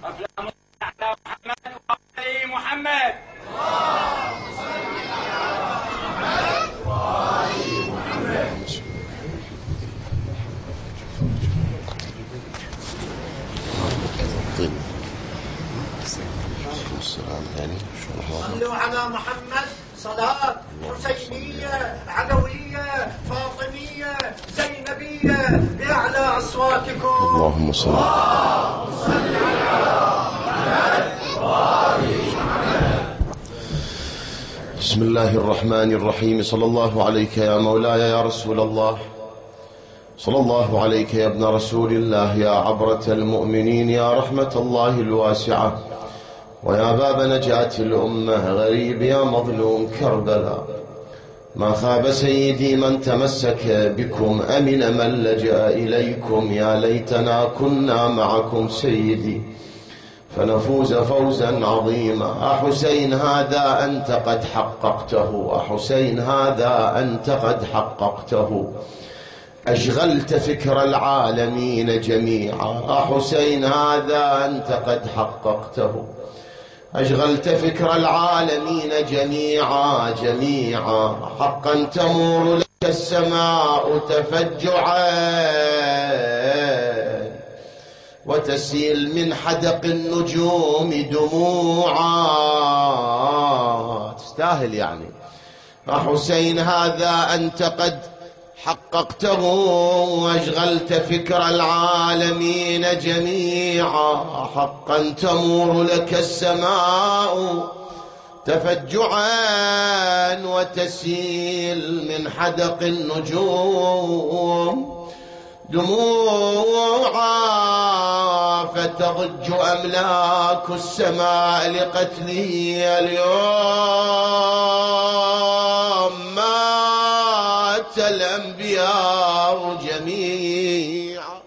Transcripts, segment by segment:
اللهم صل على محمد وآل محمد. اللهم صل على محمد وآل محمد. صلوا على محمد صلاة حسينية علوية فاطمية زينبية بأعلى أصواتكم. اللهم صل على محمد وآل محمد. بسم الله الرحمن الرحيم. صلى الله عليك يا مولاي يا رسول الله، صلى الله عليك يا ابن رسول الله، يا عبرة المؤمنين، يا رحمة الله الواسعة، ويا باب نجاة الأمة، غريب يا مظلوم كربلاء. ما خاب سيدي من تمسك بكم، أمن من لجأ إليكم. يا ليتنا كنا معكم سيدي فنفوز فوزا عظيما. أحسين هذا أنت قد حققته، أحسين هذا أنت قد حققته. أشغلت فكر العالمين جميعا. أحسين هذا أنت قد حققته. أشغلت فكر العالمين جميعا جميعا. حقا تمور لك السماء تفجعا، وتسيل من حدق النجوم دموعا. تستاهل يعني. حسين هذا أنت قد حققته، وأشغلت فكر العالمين جميعا. حقا تمور لك السماء تفجعا، وتسيل من حدق النجوم دموعا. فتضج أملاك السماء لقتله اليوم. مات الأنبياء جميعا.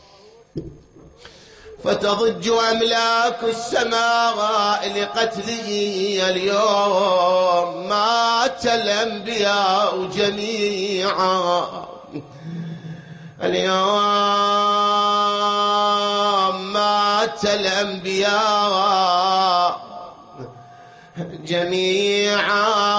فتضج أملاك السماء لقتله اليوم. مات الأنبياء جميعا. اليوم مات الأنبياء جميعا.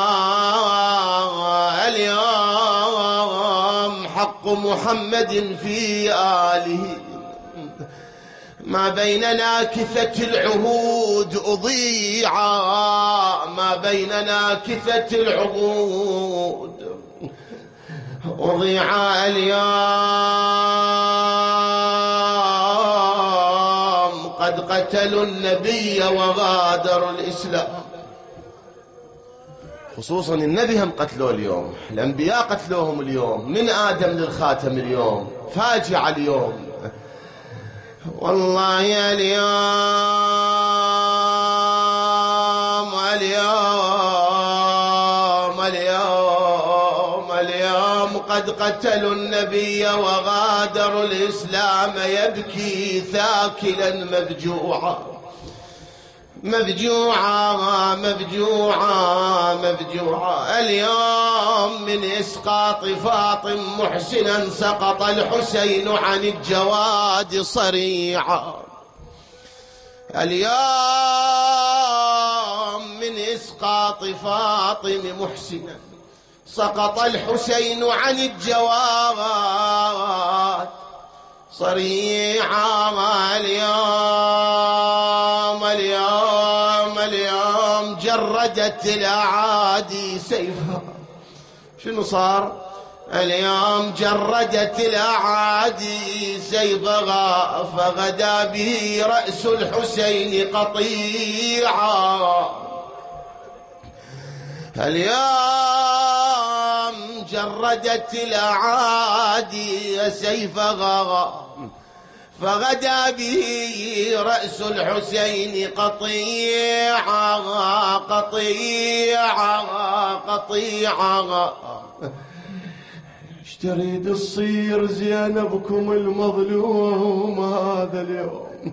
اليوم حق محمد في آله. ما بين ناكثة العهود أضيعا، ما بين ناكثة العهود أضيع. اليوم قد قتلوا النبي وغادروا الإسلام. خصوصا النبي هم قتلوه اليوم، الأنبياء قتلوهم اليوم، من آدم للخاتم اليوم. فاجعة اليوم والله. اليوم قد قتلوا النبي وغادروا الإسلام. يبكي ثاكلا مفجوعا مفجوعا مفجوعا مفجوعا. اليوم من إسقاط فاطم محسنا سقط الحسين عن الجواد صريعا. اليوم من إسقاط فاطم محسنا سقط الحسين عن الجواد صريعا. اليوم جردت الأعادي سيفها. شنو صار؟ اليوم جردت الأعادي سيفها، فغدا به رأس الحسين قطيعا. اليوم جردت الأعادي سيفها، فغدا به رأس الحسين قطيعا قطيعا قطيعا. ايش تريد تصير زينبكم المظلوم هذا اليوم؟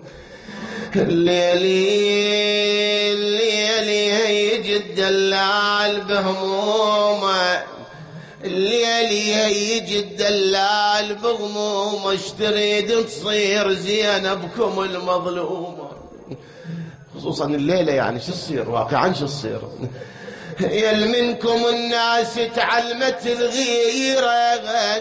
الليلي هيج الدلال بهمومه، الليل يجي الدلال بغموم اش تريد تصير زينبكم المظلومة. خصوصا الليلة يعني شو تصير واقعا شو تصير. يل منكم الناس تعلمت الغيرة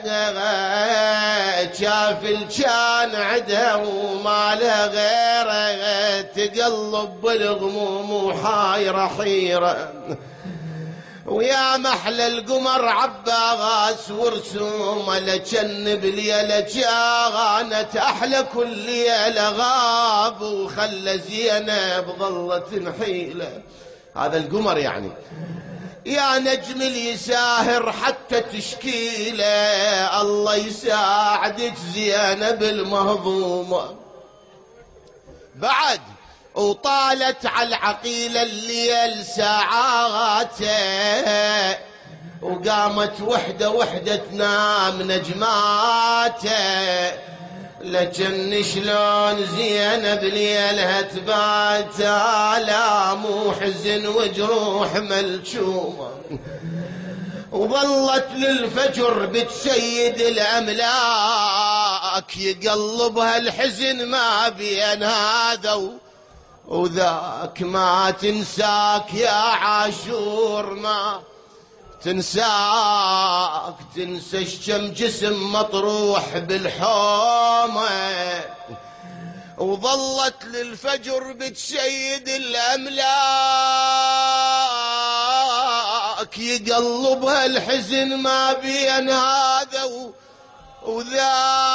شاف الجان عده وما له غيره تقلب بالغموم وحايرة حيرة ويا محلى القمر عباس ورسوم لجن بليلة جاغانت أحلى كل ليلة غاب وخلى زينب ظلت نحيلة. هذا القمر يعني يا نجم اليساهر حتى تشكيله الله يساعدك زينب المهضومة. بعد وطالت على العقيلة الليل ساعاته وقامت وحدة وحدة تنام نجماته لكن شلون زينب ليلها تبات آلام وحزن وجروح ملشومة وظلت للفجر بتسيد الأملاك يقلبها الحزن ما بين هذا وذاك ما تنساك يا عاشور ما تنساك تنسى الشم جسم مطروح بالحومة وظلت للفجر بتشيد الأملاك يقلبها الحزن ما بين هذا وذاك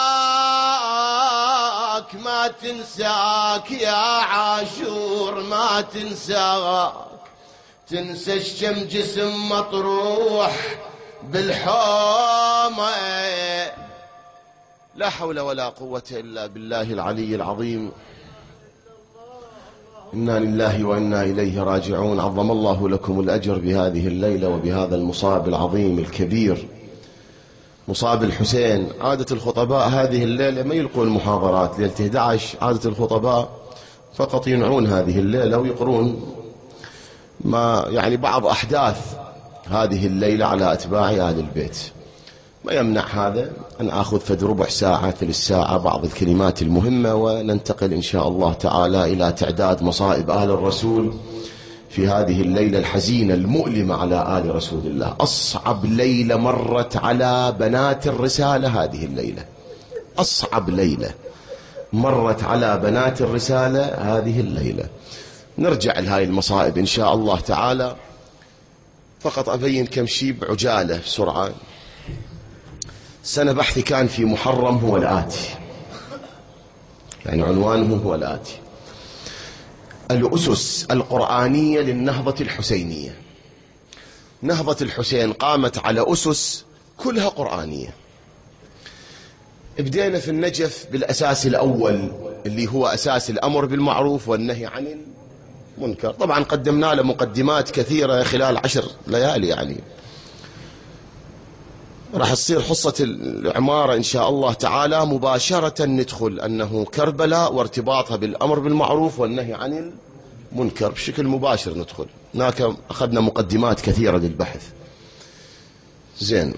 ما تنساك يا عاشور ما تنساك تنسى الشم جسم مطروح بالحومة. لا حول ولا قوة إلا بالله العلي العظيم. إنا لله وإنا إليه راجعون. عظم الله لكم الأجر بهذه الليلة وبهذا المصاب العظيم الكبير مصاب الحسين. عادة الخطباء هذه الليلة ما يلقون محاضرات ليلة 11. عادة الخطباء فقط ينعون هذه الليلة ويقرون ما يعني بعض أحداث هذه الليلة على أتباع آل البيت. ما يمنع هذا أن أخذ فد ربع ساعة ثلث ساعة بعض الكلمات المهمة وننتقل إن شاء الله تعالى إلى تعداد مصائب آل الرسول في هذه الليلة الحزينة المؤلمة على آل رسول الله. أصعب ليلة مرت على بنات الرسالة هذه الليلة. أصعب ليلة مرت على بنات الرسالة هذه الليلة. نرجع لهاي المصائب إن شاء الله تعالى. فقط أبين كم شيء بعجالة بسرعة. سنة بحثي كان في محرم هو الآتي، يعني عنوانه هو الآتي: الأسس القرآنية للنهضة الحسينية. نهضة الحسين قامت على أسس كلها قرآنية. بدينا في النجف بالأساس الأول اللي هو أساس الأمر بالمعروف والنهي عن المنكر. طبعا قدمنا له مقدمات كثيرة خلال 10 ليالي، يعني راح تصير حصة العمارة إن شاء الله تعالى مباشرة ندخل أنه كربلاء وارتباطها بالأمر بالمعروف والنهي عن المنكر بشكل مباشر ندخل. هناك أخذنا مقدمات كثيرة للبحث. زين،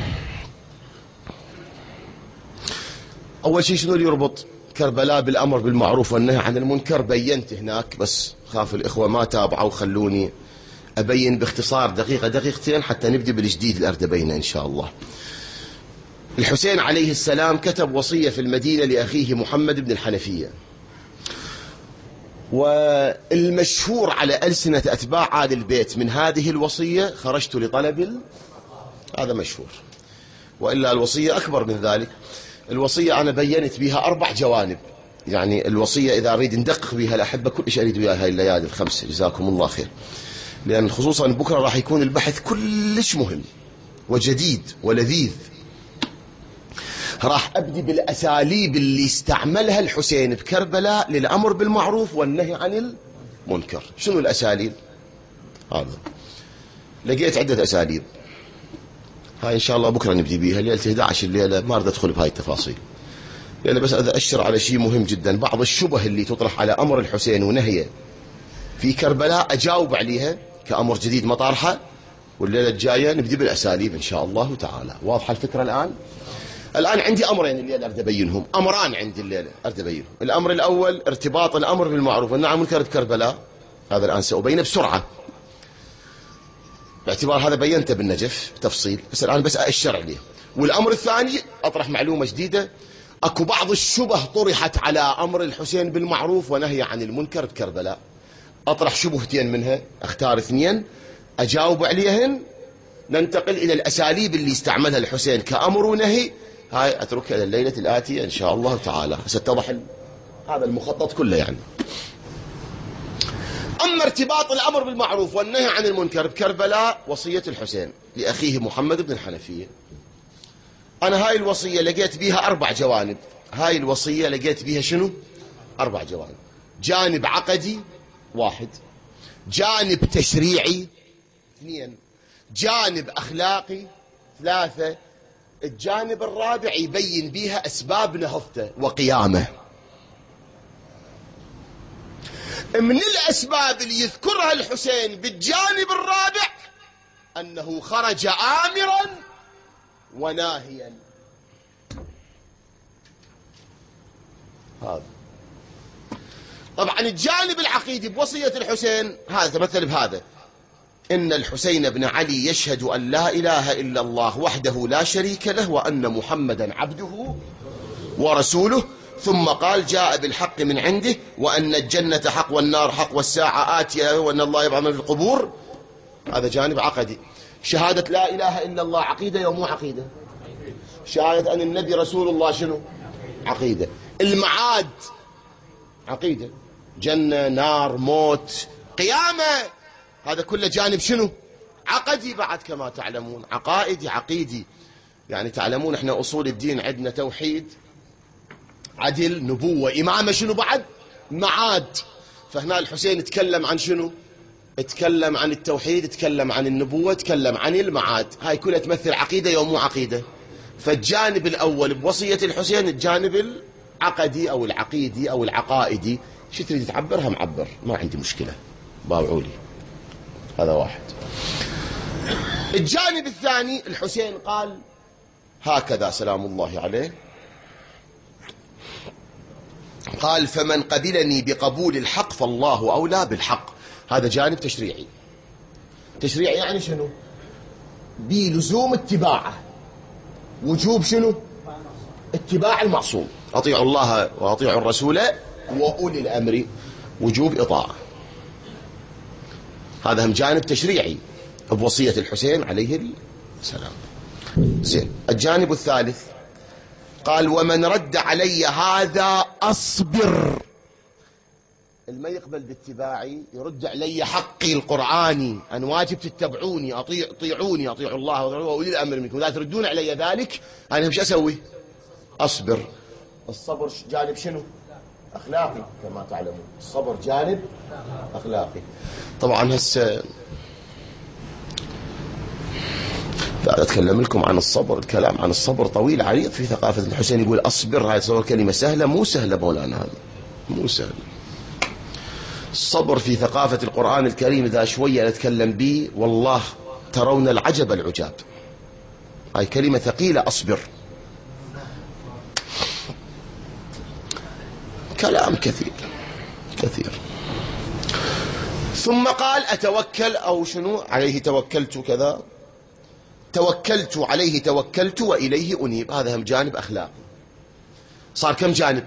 أول شيء شنو اللي يربط كربلاء بالأمر بالمعروف والنهي عن المنكر؟ بينت هناك، بس خاف الإخوة ما تابعوا خلوني أبين باختصار دقيقة دقيقتين حتى نبدأ بالجديد الأردبينة إن شاء الله. الحسين عليه السلام كتب وصية في المدينة لأخيه محمد بن الحنفية، والمشهور على ألسنة أتباع آل البيت من هذه الوصية: خرجت لطلب هذا مشهور، وإلا الوصية أكبر من ذلك. الوصية أنا بينت بها 4 جوانب، يعني الوصية إذا أريد ندقق بها الأحبة كل شيء أريد وياها هاي الليالي ال5 جزاكم الله خير، لأن خصوصا بكرة راح يكون البحث كلش مهم وجديد ولذيذ. راح أبدي بالأساليب اللي استعملها الحسين بكربلاء للأمر بالمعروف والنهي عن المنكر. شنو الأساليب؟ هذا لقيت عدة أساليب، هاي إن شاء الله بكرة نبدي بيها. ليلة 11 الليلة ما أريد أدخل بهاي التفاصيل، لأن بس أشر على شيء مهم جدا. بعض الشبه اللي تطرح على أمر الحسين ونهيه في كربلاء أجاوب عليها كأمر جديد مطارحة، والليلة الجاية نبدي بالأساليب إن شاء الله تعالى. واضحة الفكرة الآن عندي أمرين الليلة أريد أبينهم، أمران عندي الليلة أريد أبينهم. الأمر الأول ارتباط الأمر بالمعروف والنهي عن المنكر بكربلاء، هذا الآن سأبينه بسرعة باعتبار هذا بينته بالنجف تفصيل، بس الآن بس أشر عليه. والأمر الثاني أطرح معلومة جديدة. أكو بعض الشبه طرحت على أمر الحسين بالمعروف ونهي عن المنكر بكربلاء، أطرح شبهتين منها، أختار 2 أجاوب عليهن، ننتقل إلى الأساليب اللي استعملها الحسين كأمر ونهي، هاي أتركها إلى الليلة الآتية إن شاء الله تعالى، ستتضح هذا المخطط كله يعني. أما ارتباط الأمر بالمعروف والنهي عن المنكر بكربلاء، وصية الحسين لأخيه محمد بن الحنفية. أنا هاي الوصية لقيت بيها 4 جوانب. هاي الوصية لقيت بيها شنو؟ 4 جوانب. جانب عقدي 1، جانب تشريعي 2، جانب أخلاقي 3، الجانب الرابع يبين بيها أسباب نهضته وقيامه. من الأسباب اللي يذكرها الحسين بالجانب الرابع أنه خرج آمرا وناهيا. هذا طبعا الجانب العقيدي بوصية الحسين هذا تمثل بهذا: إن الحسين بن علي يشهد أن لا إله إلا الله وحده لا شريك له وأن محمدا عبده ورسوله، ثم قال جاء بالحق من عنده وأن الجنة حق والنار حق والساعة آتية وأن الله يبعث من في القبور. هذا جانب عقدي. شهادة لا إله إلا الله عقيدة ومو عقيدة؟ شهادة أن النبي رسول الله شنو؟ عقيدة. المعاد عقيدة، جنة نار موت قيامة، هذا كله جانب شنو؟ عقدي بعد كما تعلمون، عقائدي عقيدي. يعني تعلمون احنا أصول الدين عندنا توحيد عدل نبوة إمامة، شنو بعد؟ معاد. فهنا الحسين تكلم عن شنو؟ تكلم عن التوحيد، تكلم عن النبوة، تكلم عن المعاد، هاي كلها تمثل عقيدة ومو عقيدة. فالجانب الأول بوصية الحسين الجانب العقدي أو العقيدي أو العقائدي، شو تريد تعبرها معبر، ما عندي مشكلة، باوعوا لي. هذا واحد. الجانب الثاني الحسين قال هكذا سلام الله عليه، قال فمن قبلني بقبول الحق فالله أولى بالحق. هذا جانب تشريعي. تشريعي يعني شنو؟ بلزوم اتباعه، وجوب شنو؟ اتباع المعصوم، أطيعوا الله وأطيعوا الرسول وأولي الأمر، وجوب إطاعة. هذا هم جانب تشريعي بوصية الحسين عليه السلام. زين. الجانب الثالث قال ومن رد علي هذا أصبر. الما يقبل باتباعي يرد علي حقي القرآني، أن واجب تتبعوني، أطيعوني، أطيعوا الله وأولي الأمر منكم، لا تردون علي ذلك، أنا مش أسوي؟ أصبر. الصبر جانب شنو؟ أخلاقي كما تعلمون، الصبر جانب أخلاقي. طبعا هسه أتكلم لكم عن الصبر، الكلام عن الصبر طويل عريض في ثقافة الحسين. يقول أصبر، هاي تصور كلمة سهلة؟ مو سهلة مولانا، هذا مو سهل. الصبر في ثقافة القرآن الكريم إذا شوية نتكلم به والله ترون العجب العجاب. هاي كلمة ثقيلة، أصبر، كلام كثير كثير. ثم قال أتوكل أو شنو عليه توكلت كذا، توكلت عليه توكلت وإليه أنيب. هذا هم جانب أخلاقي. صار كم جانب؟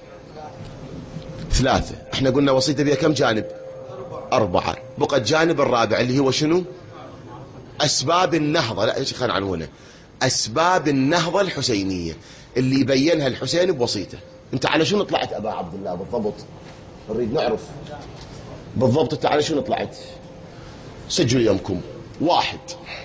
3. احنا قلنا وصيته بها كم جانب؟ 4. بقى الجانب الرابع اللي هو شنو؟ أسباب النهضة. لا ايش خلينا عنونه، أسباب النهضة الحسينية اللي بينها الحسين بوصيته. انت على شنو طلعت أبا عبد الله بالضبط؟ نريد نعرف بالضبط انت على شنو طلعت. سجلوا يمكم. 1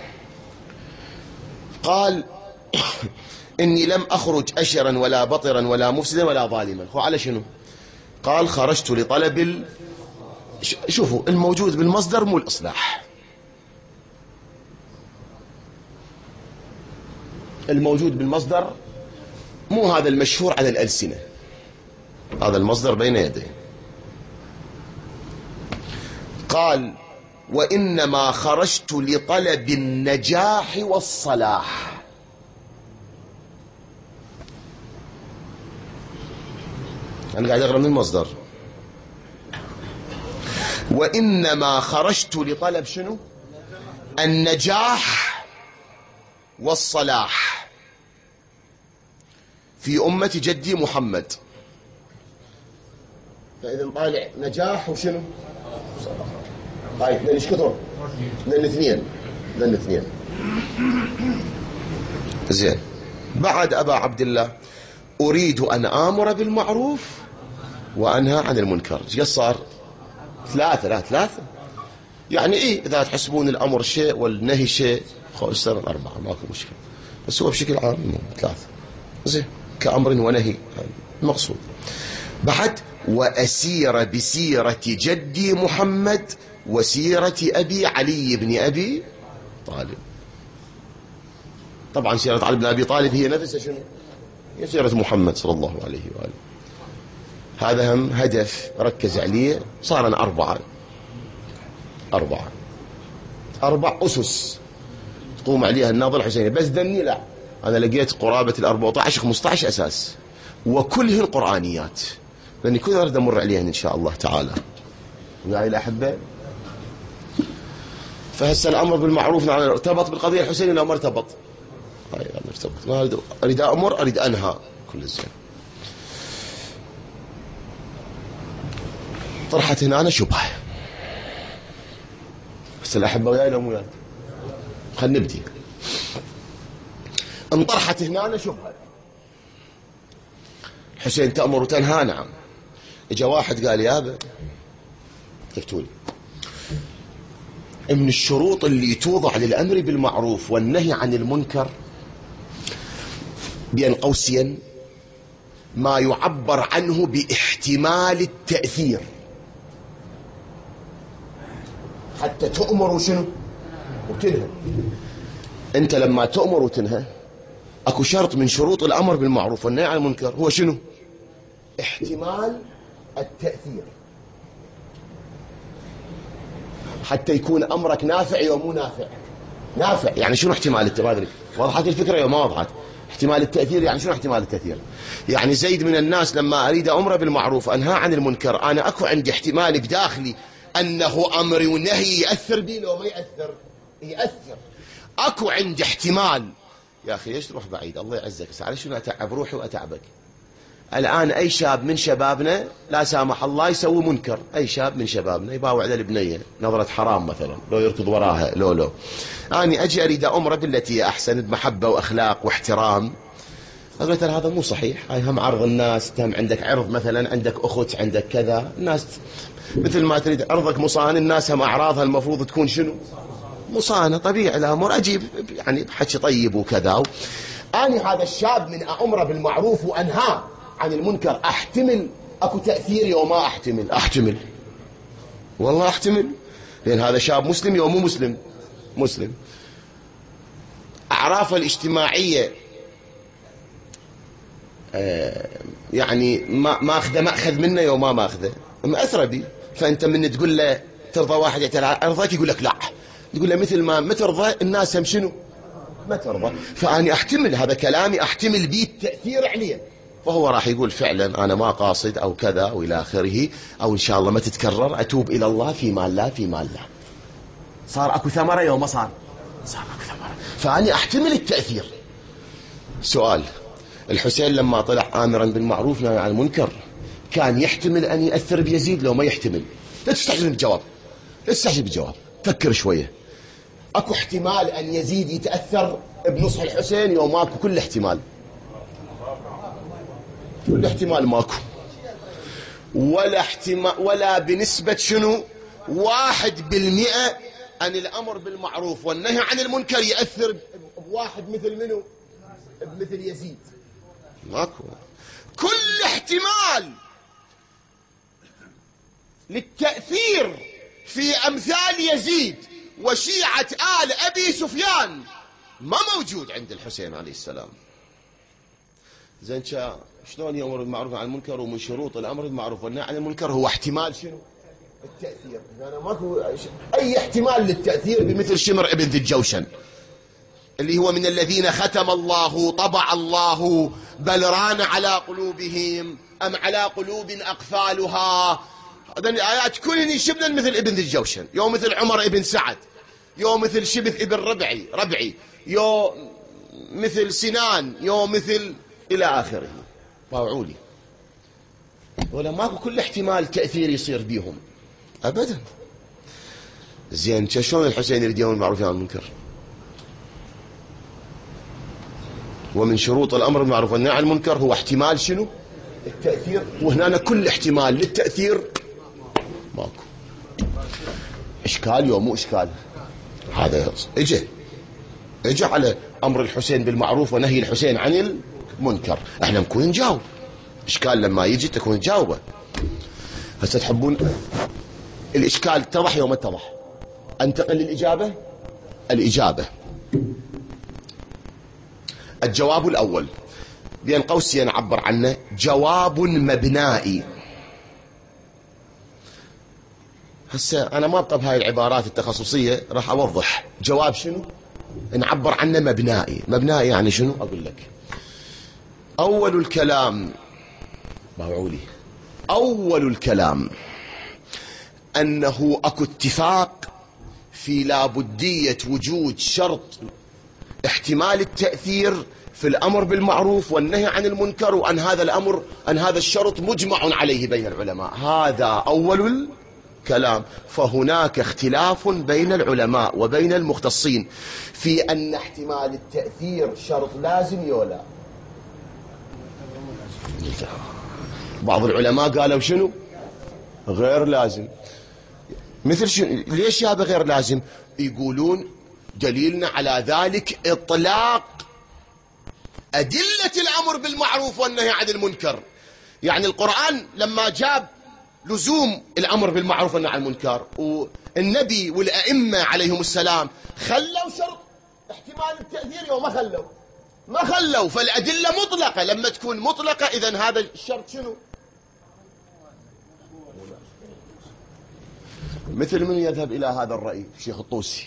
قال إني لم أخرج أشرا ولا بطرا ولا مفسدا ولا ظالما. هو على شنو؟ قال خرجت لطلب شوفوا الموجود بالمصدر مو الإصلاح، الموجود بالمصدر مو هذا المشهور على الألسنة، هذا المصدر بين يديه. قال وإنما خرجت لطلب النجاح والصلاح. أنا قاعد أقرأ من المصدر. وإنما خرجت لطلب شنو؟ النجاح والصلاح في أمة جدي محمد. فإذا طالع نجاح وشنو؟ صلاح. طيب اثنين ايش كثر؟ اثنين. زين. بعد أبا عبد الله أريد أن آمر بالمعروف وأنهى عن المنكر. ايش صار؟ ثلاثة. يعني إيه إذا تحسبون الأمر شيء والنهي شيء صار 4 ماكو مشكلة، بس هو بشكل عام 3. زين كأمر ونهي المقصود. بعد وأسير بسيرة جدي محمد وسيرة أبي علي بن أبي طالب. طبعا سيرة علي بن أبي طالب هي نفسها شنو؟ هي سيرة محمد صلى الله عليه وآله. هذا هم هدف ركز عليه. صار لنا 4 أسس تقوم عليها النهضة الحسينية. بس ذني لا، أنا لقيت قرابة 14-15 أساس وكلهن قرآنيات، لأني كل أريد أمر عليهن إن شاء الله تعالى. وياي الأحبة، فهسه الأمر بالمعروف ارتبط بالقضية الحسينية لو ما ارتبط؟ ارتبط. ما أريد أمر أريد أنهى كل الزين. طرحت هنا أنا شبهة. بس الأحبة وياي لو مو وياي؟ خلنا نبدي. انطرحت هنا أنا شبهة. حسين تأمر وتنهى؟ نعم. اجا واحد قال يا أبا افتولي، من الشروط اللي توضع للأمر بالمعروف والنهي عن المنكر بين قوسين ما يعبر عنه باحتمال التأثير. حتى تؤمر وشنو وتنهى. انت لما تؤمر وتنهى اكو شرط من شروط الامر بالمعروف والنهي عن المنكر، هو شنو؟ احتمال التأثير، حتى يكون امرك نافع يوم مو نافع. نافع يعني شنو احتمال التأثير؟ وضحت الفكرة يوم ما وضحت؟ احتمال التأثير يعني شنو احتمال التأثير؟ يعني زيد من الناس لما اريد امره بالمعروف انهى عن المنكر، انا اكو عندي احتمال بداخلي انه امري ونهي يأثر بي لو ما يأثر؟ يأثر. اكو عندي احتمال. يا اخي ليش تروح بعيد؟ الله يعزك. بس على شنو اتعب روحي واتعبك؟ الان اي شاب من شبابنا لا سامح الله يسوي منكر، اي شاب من شبابنا يباوع على البنيه نظره حرام مثلا، لو يركض وراها لو اني اجي اريد امره بالتي هي احسن بمحبه واخلاق واحترام، قلت له هذا مو صحيح. هاي هم عرض الناس، هم عندك عرض مثلا، عندك اخت، عندك كذا، الناس مثل ما تريد عرضك مصان، الناس هم اعراضها المفروض تكون شنو؟ مصانة. طبيعي الامر اجيب يعني بحكي طيب وكذا. اني هذا الشاب من امره بالمعروف وانهى عن المنكر احتمل اكو تأثير يوم ما احتمل؟ احتمل والله احتمل، لان هذا شاب مسلم يوم مو مسلم؟ مسلم. اعرافه الاجتماعية يعني ما اخذه ماخذ منه يوم ما ماخذه، مأثر بي. فانت من تقول له ترضى واحد يعترض ارضاك يقول لك لا، تقول له مثل ما ترضى الناس هم شنو ما ترضى. فاني احتمل هذا كلامي، احتمل بيه التأثير عليه، فهو راح يقول فعلا انا ما قاصد او كذا والى اخره، او ان شاء الله ما تتكرر، اتوب الى الله في مال لا في مال لا. صار اكو ثمره يوم ما صار اكو ثمره. فاني احتمل التأثير. سؤال: الحسين لما طلع آمرا بالمعروف نهى عن المنكر كان يحتمل أن يأثر بيزيد لو ما يحتمل؟ لا تستعجل بالجواب، لا تستعجل بالجواب، فكر شوية. أكو احتمال أن يزيد يتأثر بنصح الحسين يوم ماكو؟ كل احتمال، كل احتمال ماكو، ولا احتمال ولا بنسبة شنو 1% أن الأمر بالمعروف والنهي عن المنكر يأثر بواحد مثل منه؟ مثل يزيد. ماكو. كل احتمال للتأثير في أمثال يزيد وشيعة آل أبي سفيان ما موجود عند الحسين عليه السلام. زين شلون يأمر بالمعروف عن المنكر؟ ومن شروط الأمر بالمعروف والنهي عن المنكر هو احتمال شنو؟ التأثير. يعني ماكو أي احتمال للتأثير بمثل شمر ابن ذي الجوشن اللي هو من الذين ختم الله طبع الله بل ران على قلوبهم أم على قلوب أقفالها. هذا الآيات كلهن شبنا مثل ابن ذي الجوشن، يوم مثل عمر ابن سعد، يوم مثل شبث ابن ربعي، يوم مثل سنان، يوم مثل إلى آخره. طاوعوا لي ولا ماكو كل احتمال تأثير يصير بيهم أبدا. زين شلون الحسين يريد يوم المعروف عن المنكر؟ ومن شروط الأمر بالمعروف والنهي عن المنكر هو احتمال شنو؟ التأثير. وهنا كل احتمال للتأثير ماكو. إشكال يوم مو إشكال. هذا اجى على أمر الحسين بالمعروف ونهي الحسين عن المنكر، احنا نكون نجاوب. إشكال لما يجي تكون تجاوبه. هسه تحبون الإشكال اتضح يوم اتضح، انتقل للإجابة. الإجابة الجواب الأول بين قوسين نعبر عنه جواب مبنائي. هسه أنا ما أبقى بهاي العبارات التخصصية، راح أوضح جواب شنو نعبر عنه مبنائي. مبنائي يعني شنو؟ أقول لك أول الكلام، باوعولي، أول الكلام أنه أكو اتفاق في لابدية وجود شرط احتمال التأثير في الأمر بالمعروف والنهي عن المنكر، وأن هذا الأمر أن هذا الشرط مجمع عليه بين العلماء. هذا أول الكلام. فهناك اختلاف بين العلماء وبين المختصين في أن احتمال التأثير شرط لازم يولا. بعض العلماء قالوا شنو؟ غير لازم. مثل شنو؟ ليش يا غير لازم؟ يقولون دليلنا على ذلك إطلاق أدلة الأمر بالمعروف والنهي عن المنكر. يعني القرآن لما جاب لزوم الأمر بالمعروف والنهي عن المنكر، والنبي والأئمة عليهم السلام خلوا شرط احتمال التأثير يوم ما خلوا. فالأدلة مطلقة، لما تكون مطلقة إذن هذا الشرط شنو؟ مثل من يذهب إلى هذا الرأي؟ الشيخ الطوسي.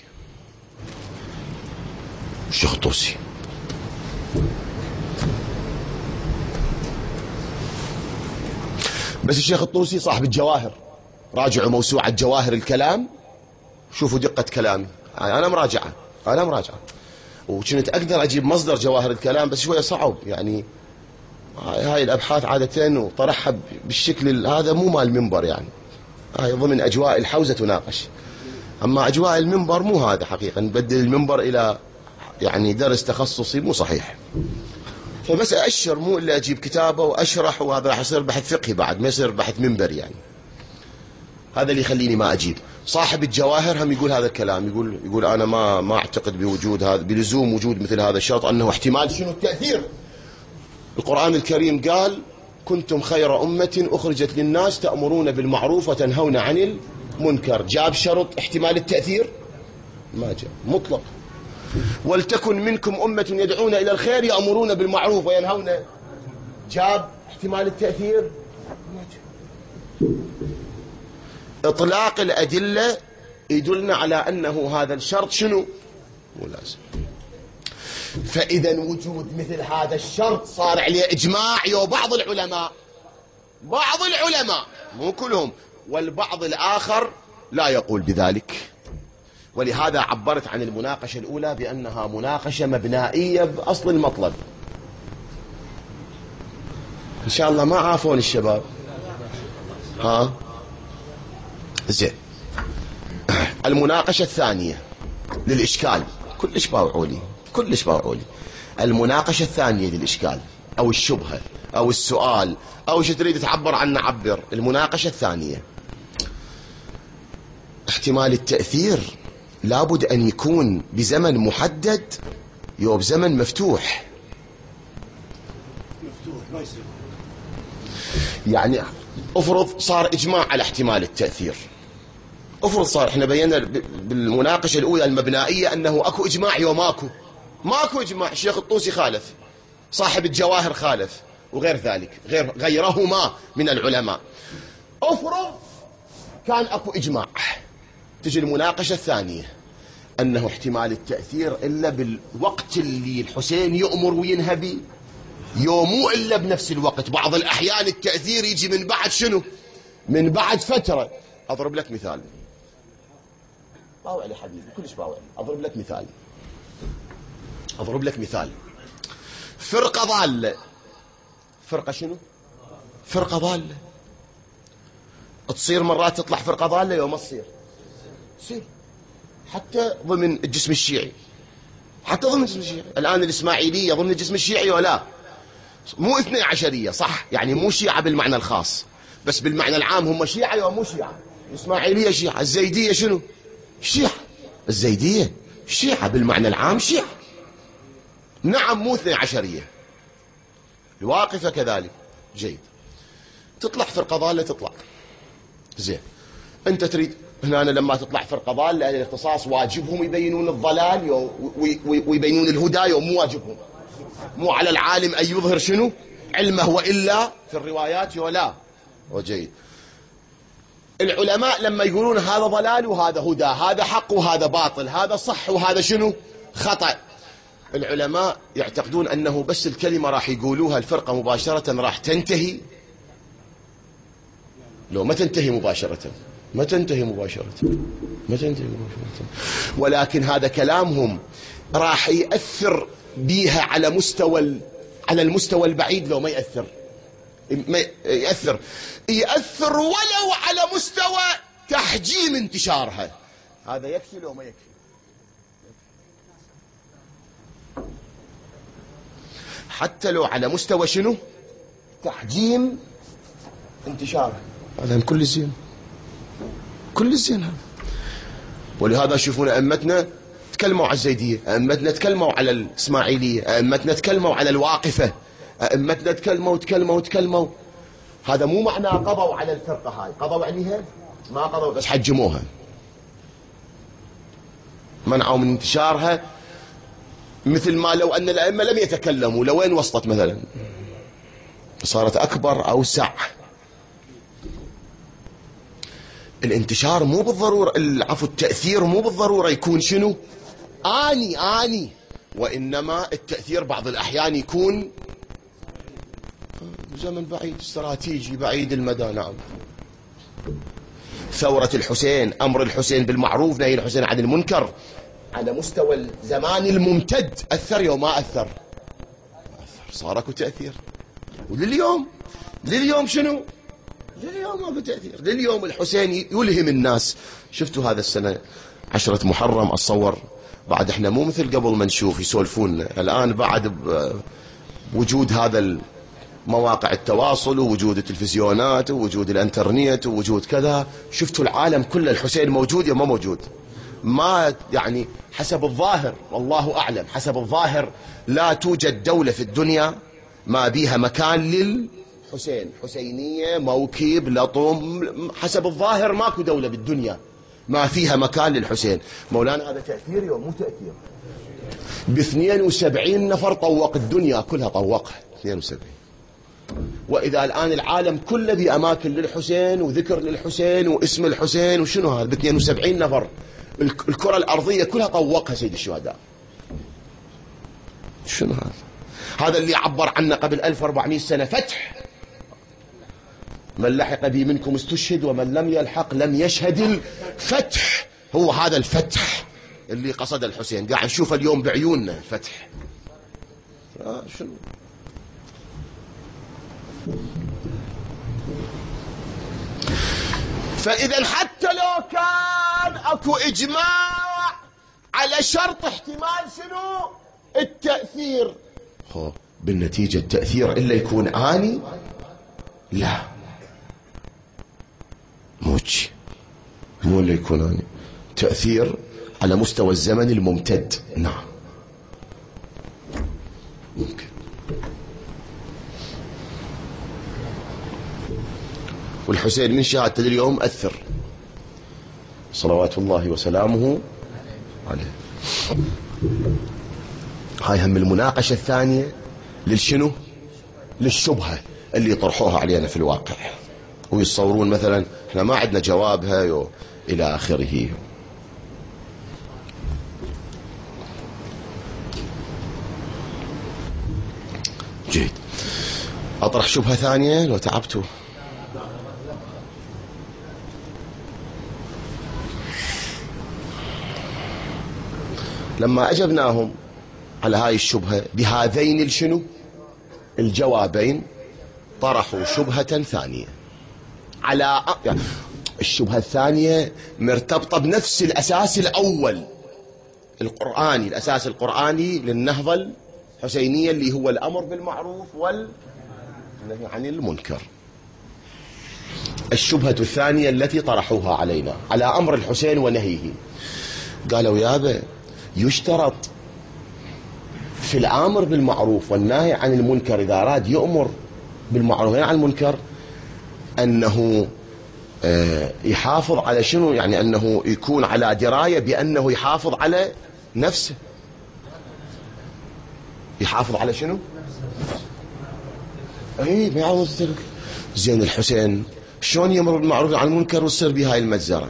بس الشيخ الطوسي صاحب الجواهر، راجعوا موسوعة جواهر الكلام، شوفوا دقة كلامي. أنا مراجعة وكنت أقدر أجيب مصدر جواهر الكلام بس شوية صعب. يعني هاي الأبحاث عادة وطرحها بالشكل هذا مو مال المنبر، يعني هاي ضمن أجواء الحوزة تناقش. أما أجواء المنبر مو هذا حقيقة، نبدل المنبر إلى يعني درس تخصصي مو صحيح. فبس أشر، مو إلا أجيب كتابه وأشرح، وهذا راح يصير بحث فقهي بعد، ما يصير بحث منبر. يعني هذا اللي يخليني ما أجيب. صاحب الجواهر هم يقول هذا الكلام، يقول أنا ما أعتقد بوجود هذا، بلزوم وجود مثل هذا الشرط، أنه احتمال شنو التأثير. القرآن الكريم قال كنتم خير أمة أخرجت للناس تأمرون بالمعروف وتنهون عن المنكر. جاب شرط احتمال التأثير؟ ما جاب، مطلق. ولتكن منكم أمة يدعون إلى الخير يأمرون بالمعروف وينهون. جاب احتمال التأثير؟ ما جاب. إطلاق الأدلة يدلنا على أنه هذا الشرط شنو؟ مو لازم. فإذا وجود مثل هذا الشرط صار عليه إجماع. بعض العلماء مو كلهم، والبعض الآخر لا يقول بذلك. ولهذا عبرت عن المناقشة الأولى بأنها مناقشة مبنائية بأصل المطلب. إن شاء الله ما عافون الشباب. زين. المناقشة الثانية للإشكال، كلش باوعوا لي. المناقشة الثانية للإشكال أو الشبهة أو السؤال أو شو تريد تعبر عنه عبر. المناقشة الثانية، احتمال التأثير لابد أن يكون بزمن محدد بزمن مفتوح. ما يصير. يعني افرض صار إجماع على احتمال التأثير، افرض صار، احنا بينا بالمناقشة الأولى المبنائية أنه أكو إجماع ماكو إجماع. الشيخ الطوسي خالف، صاحب الجواهر خالف، وغير ذلك غيرهما من العلماء. افرض كان أكو إجماع. تجي المناقشة الثانية، أنه احتمال التأثير إلا بالوقت اللي الحسين يؤمر وينهى به، يومو إلا بنفس الوقت. بعض الأحيان التأثير يجي من بعد شنو؟ من بعد فترة. أضرب لك مثال، باوع لي حبيبي، كلش باوع لي. أضرب لك مثال. فرقة ضالة، فرقة شنو؟ فرقة ضالة. تصير مرات تطلع فرقة ضالة، يوم تصير حتى ضمن الجسم الشيعي، حتى ضمن الجسم الشيعي. الآن الإسماعيلية ضمن الجسم الشيعي ولا مو 12 صح؟ يعني مو شيعة بالمعنى الخاص، بس بالمعنى العام هم شيعة ومو شيعة. الإسماعيلية شيعة، الزيدية شنو؟ شيعة. الزيدية شيعة بالمعنى العام، شيعة نعم، مو 12. الواقفة كذلك. جيد. تطلع فرقة ضالة، تطلع زين. أنت تريد هنا لما تطلع فرقة ضالة، الاختصاص واجبهم يبينون الضلال ويبينون الهدى، ومو واجبهم. مو على العالم أن يظهر شنو؟ علمه، وإلا في الروايات ولا. وجيد. العلماء لما يقولون هذا ضلال وهذا هدى، هذا حق وهذا باطل، هذا صح وهذا شنو؟ خطأ. العلماء يعتقدون أنه بس الكلمة راح يقولوها الفرقة مباشرة راح تنتهي. لو ما تنتهي مباشرة، ما تنتهي مباشرة، ولكن هذا كلامهم راح يأثر بيها على المستوى البعيد. لو ما يأثر، يأثر ولو على مستوى تحجيم انتشارها. هذا يكفي لو ما يكفي؟ حتى لو على مستوى شنو؟ تحجيم انتشارها. هذا كل زين، كل زين هذا. ولهذا شوفون أئمتنا تكلموا على الزيدية، أئمتنا تكلموا على الإسماعيلية، أئمتنا تكلموا على الواقفة، أئمتنا تكلموا. هذا مو معنى قضوا على الفرقة هاي، قضوا عليها؟ ما قضوا، بس حجموها، منعوا من انتشارها. مثل ما لو أن الأئمة لم يتكلموا، لوين وصلت مثلا؟ صارت أكبر، أوسع. الانتشار مو بالضرورة، التأثير مو بالضرورة يكون شنو؟ آني، وإنما التأثير بعض الأحيان يكون زمن بعيد، استراتيجي بعيد المدى. نعم. ثورة الحسين، أمر الحسين بالمعروف، نهي الحسين عن المنكر، على مستوى الزمان الممتد أثر يوم ما أثر؟ صار اكو تأثير. ولليوم شنو؟ لليوم اكو تأثير. لليوم الحسين يلهم الناس. شفتوا هذا السنة 10 محرم، أتصور بعد احنا مو مثل قبل ما نشوف يسولفون، الآن بعد وجود هذا مواقع التواصل ووجود التلفزيونات ووجود الانترنت ووجود كذا، شفتوا العالم كله الحسين موجود يا ما موجود؟ ما يعني حسب الظاهر، والله أعلم، حسب الظاهر لا توجد دولة في الدنيا ما بيها مكان للحسين. حسينية، موكب، لطم، حسب الظاهر ماكو دولة بالدنيا ما فيها مكان للحسين. مولانا هذا تأثير يوم مو تأثير؟ ب72 نفر طوق الدنيا كلها، طوقها 72. وإذا الآن العالم كله بأماكن للحسين وذكر للحسين واسم الحسين وشنو هذا، ب72 نفر الكرة الأرضية كلها طوقها سيد الشهداء. شنو هذا اللي عبر عنه قبل 1400 سنة فتح. من لحق بي منكم استشهد ومن لم يلحق لم يشهد الفتح. هو هذا الفتح اللي قصد الحسين، قاعد نشوف اليوم بعيوننا الفتح. شنو فإذا حتى لو كان اكو إجماع على شرط احتمال شنو؟ التأثير. بالنتيجة التأثير إلا يكون آني؟ لا، مو اللي يكون آني، تأثير على مستوى الزمن الممتد. نعم ممكن. والحسين من شهادة اليوم أثر صلوات الله وسلامه عليه. هاي هم المناقشة الثانية للشنو؟ للشبهة اللي يطرحوها علينا في الواقع. ويتصورون مثلا احنا ما عندنا جوابها إلى آخره. جيد. أطرح شبهة ثانية لو تعبتوا. لما أجبناهم على هاي الشبهة بهذين الشنو الجوابين، طرحوا شبهة ثانية على يعني الشبهة الثانية مرتبطة بنفس الأساس الأول القرآني، الأساس القرآني للنهضة الحسينية اللي هو الأمر بالمعروف والنهي عن المنكر. الشبهة الثانية التي طرحوها علينا على أمر الحسين ونهيه، قالوا يابا يشترط في الآمر بالمعروف والنهي عن المنكر إذا أراد يأمر بالمعروف والنهي عن المنكر أنه يحافظ على شنو؟ يعني أنه يكون على دراية بأنه يحافظ على نفسه. يحافظ على شنو؟ اي ما يعوض. زين الحسين شلون يمر بالمعروف عن المنكر وتصير بهاي المجزرة؟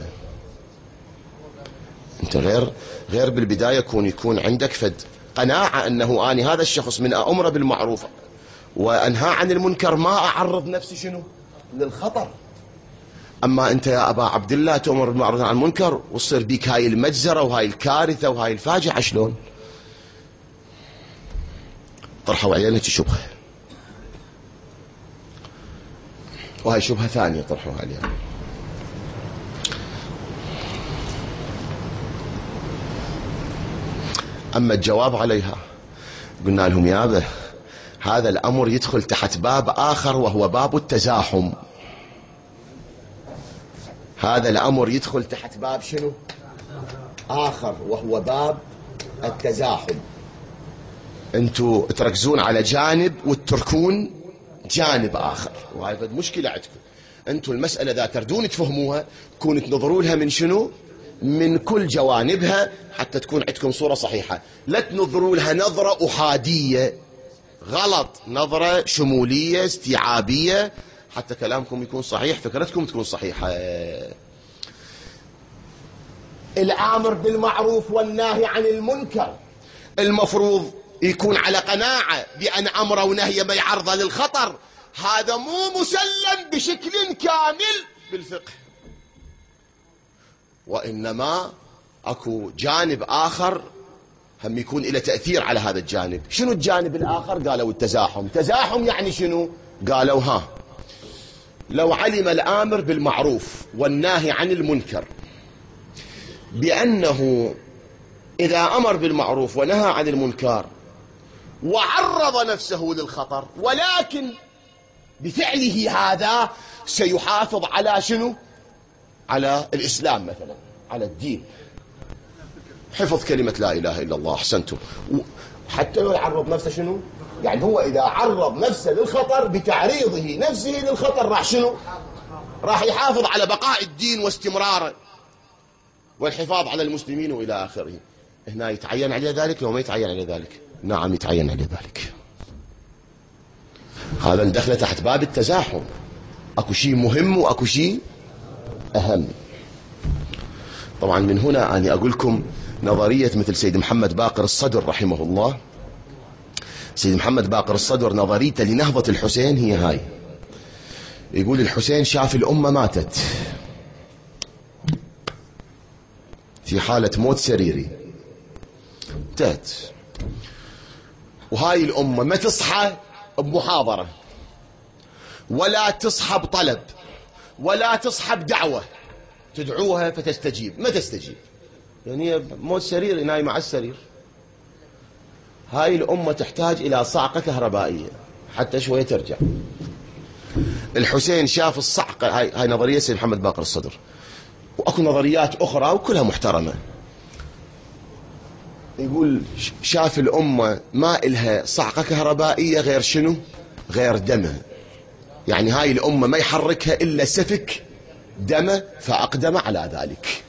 انت غير بالبداية يكون عندك فد قناعة أنه أنا هذا الشخص من أمر بالمعروف وأنهى عن المنكر ما أعرض نفسي شنو للخطر. أما أنت يا أبا عبد الله تأمر بالمعروف عن المنكر وتصير بيك هاي المجزرة وهاي الكارثة وهاي الفاجعة، شلون؟ طرحوا علينا شبهة، وهاي شبهة ثانية طرحوها علينا. أما الجواب عليها قلنا لهم يابا هذا الأمر يدخل تحت باب آخر وهو باب التزاحم. هذا الأمر يدخل تحت باب شنو آخر وهو باب التزاحم. أنتوا تركزون على جانب وتتركون جانب آخر، وهاي مشكلة عندكم. أنتوا المسألة إذا تردون تفهموها كون تنظروا لها من شنو؟ من كل جوانبها حتى تكون عندكم صورة صحيحة. لا تنظروا لها نظرة أحادية، غلط، نظرة شمولية استيعابية حتى كلامكم يكون صحيح، فكرتكم تكون صحيحة. الآمر بالمعروف والنهي عن المنكر المفروض يكون على قناعة بأن أمره ونهيه ما يعرضه للخطر. هذا مو مسلم بشكل كامل بالفقه، وإنما أكو جانب آخر هم يكون له تأثير على هذا الجانب. شنو الجانب الآخر؟ قالوا التزاحم. تزاحم يعني شنو؟ قالوا لو علم الآمر بالمعروف والناهي عن المنكر بأنه إذا أمر بالمعروف ونهى عن المنكر وعرض نفسه للخطر، ولكن بفعله هذا سيحافظ على شنو؟ على الإسلام مثلا، على الدين، حفظ كلمة لا إله إلا الله. أحسنتم. حتى لو يعرض نفسه شنو؟ يعني هو إذا عرض نفسه للخطر بتعريضه نفسه للخطر راح شنو؟ راح يحافظ على بقاء الدين واستمراره والحفاظ على المسلمين وإلى آخره. هنا يتعين عليه ذلك لو ما يتعين عليه ذلك؟ نعم يتعين عليه ذلك. هذا ندخله تحت باب التزاحم. أكو شيء مهم وأكو شيء أهم. طبعا من هنا أنا أقول لكم نظرية مثل سيد محمد باقر الصدر رحمه الله. سيد محمد باقر الصدر نظريته لنهضة الحسين هي هاي. يقول الحسين شاف الأمة ماتت في حالة موت سريري، انتهت، وهاي الأمة ما تصحى بمحاضرة ولا تصحى بطلب ولا تصحى بدعوة تدعوها فتستجيب، ما تستجيب، يعني موت سريري، نايمة على السرير. هاي الأمة تحتاج إلى صعقة كهربائية حتى شوية ترجع. الحسين شاف الصعقة، هاي نظرية سيد محمد باقر الصدر، وأكو نظريات أخرى وكلها محترمة. يقول شاف الأمة ما إلها صعقة كهربائية غير شنو؟ غير دمه. يعني هاي الأمة ما يحركها إلا سفك دمه فأقدم على ذلك.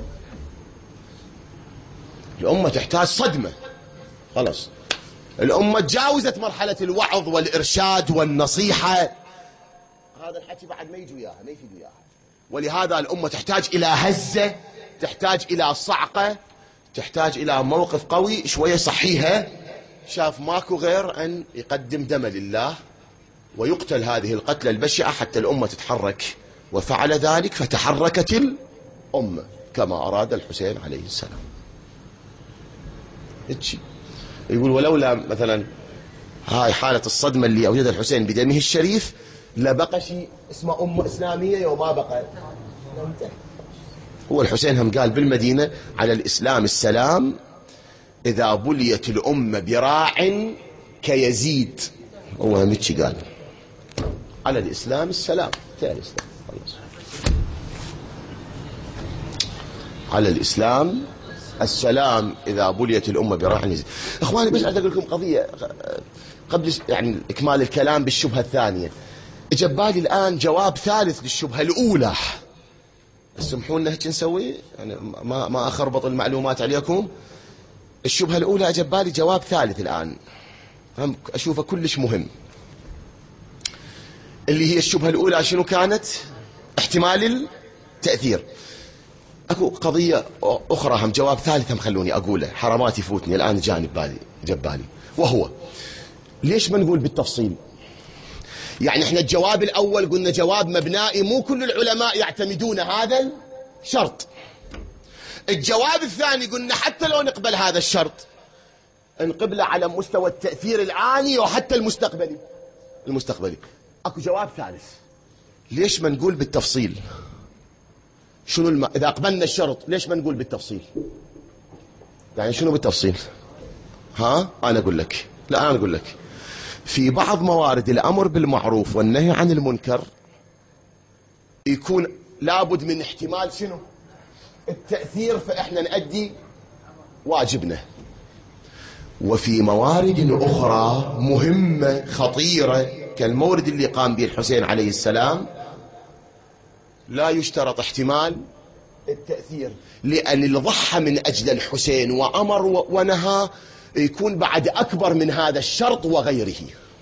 الأمة تحتاج صدمة، خلاص الأمة تجاوزت مرحلة الوعظ والإرشاد والنصيحة، هذا الحكي بعد ما يجي وياها، ما يفيد وياها. ولهذا الأمة تحتاج إلى هزة، تحتاج إلى صعقة، تحتاج إلى موقف قوي شوية صحيها. شاف ماكو غير أن يقدم دم لله ويقتل هذه القتلة البشعة حتى الأمة تتحرك، وفعل ذلك فتحركت الأمة كما أراد الحسين عليه السلام. يقول ولولا مثلا هاي حالة الصدمة اللي أوجدها الحسين بدمه الشريف لبقى شيء اسمه أمة إسلامية يوم ما بقى. هو الحسين هم قال بالمدينة على الإسلام السلام إذا بليت الأمة براع كيزيد. هو هم قال على الإسلام السلام، على الإسلام السلام إذا بليت الأمة براع يزيد. إخواني بس أقول لكم قضية قبل يعني إكمال الكلام بالشبهة الثانية. جبالي الآن جواب ثالث للشبهة الأولى. اسمحوا لنا هيك نسوي يعني ما أخربط المعلومات عليكم. الشبهة الأولى جبالي جواب ثالث الآن هم أشوفه كلش مهم، اللي هي الشبهة الأولى شنو كانت؟ احتمال التأثير. أكو قضية أخرى هم جواب ثالث هم خلوني أقوله، حرامات يفوتني الآن جانب بالي جبالي، وهو ليش ما نقول بالتفصيل؟ يعني احنا الجواب الأول قلنا جواب مبنائي، مو كل العلماء يعتمدون هذا الشرط. الجواب الثاني قلنا حتى لو نقبل هذا الشرط نقبله على مستوى التأثير الآني وحتى المستقبلي. أكو جواب ثالث، ليش ما نقول بالتفصيل؟ شنو إذا قبلنا الشرط ليش ما نقول بالتفصيل؟ يعني شنو بالتفصيل؟ ها أنا أقول لك، لا أنا أقول لك في بعض موارد الأمر بالمعروف والنهي عن المنكر يكون لابد من احتمال شنو؟ التأثير، فإحنا نؤدي واجبنا. وفي موارد أخرى مهمة خطيرة كالمورد اللي قام به الحسين عليه السلام لا يشترط احتمال التأثير، لأن اللي ضحى من أجل الحسين وأمر ونهى يكون بعد أكبر من هذا الشرط وغيره.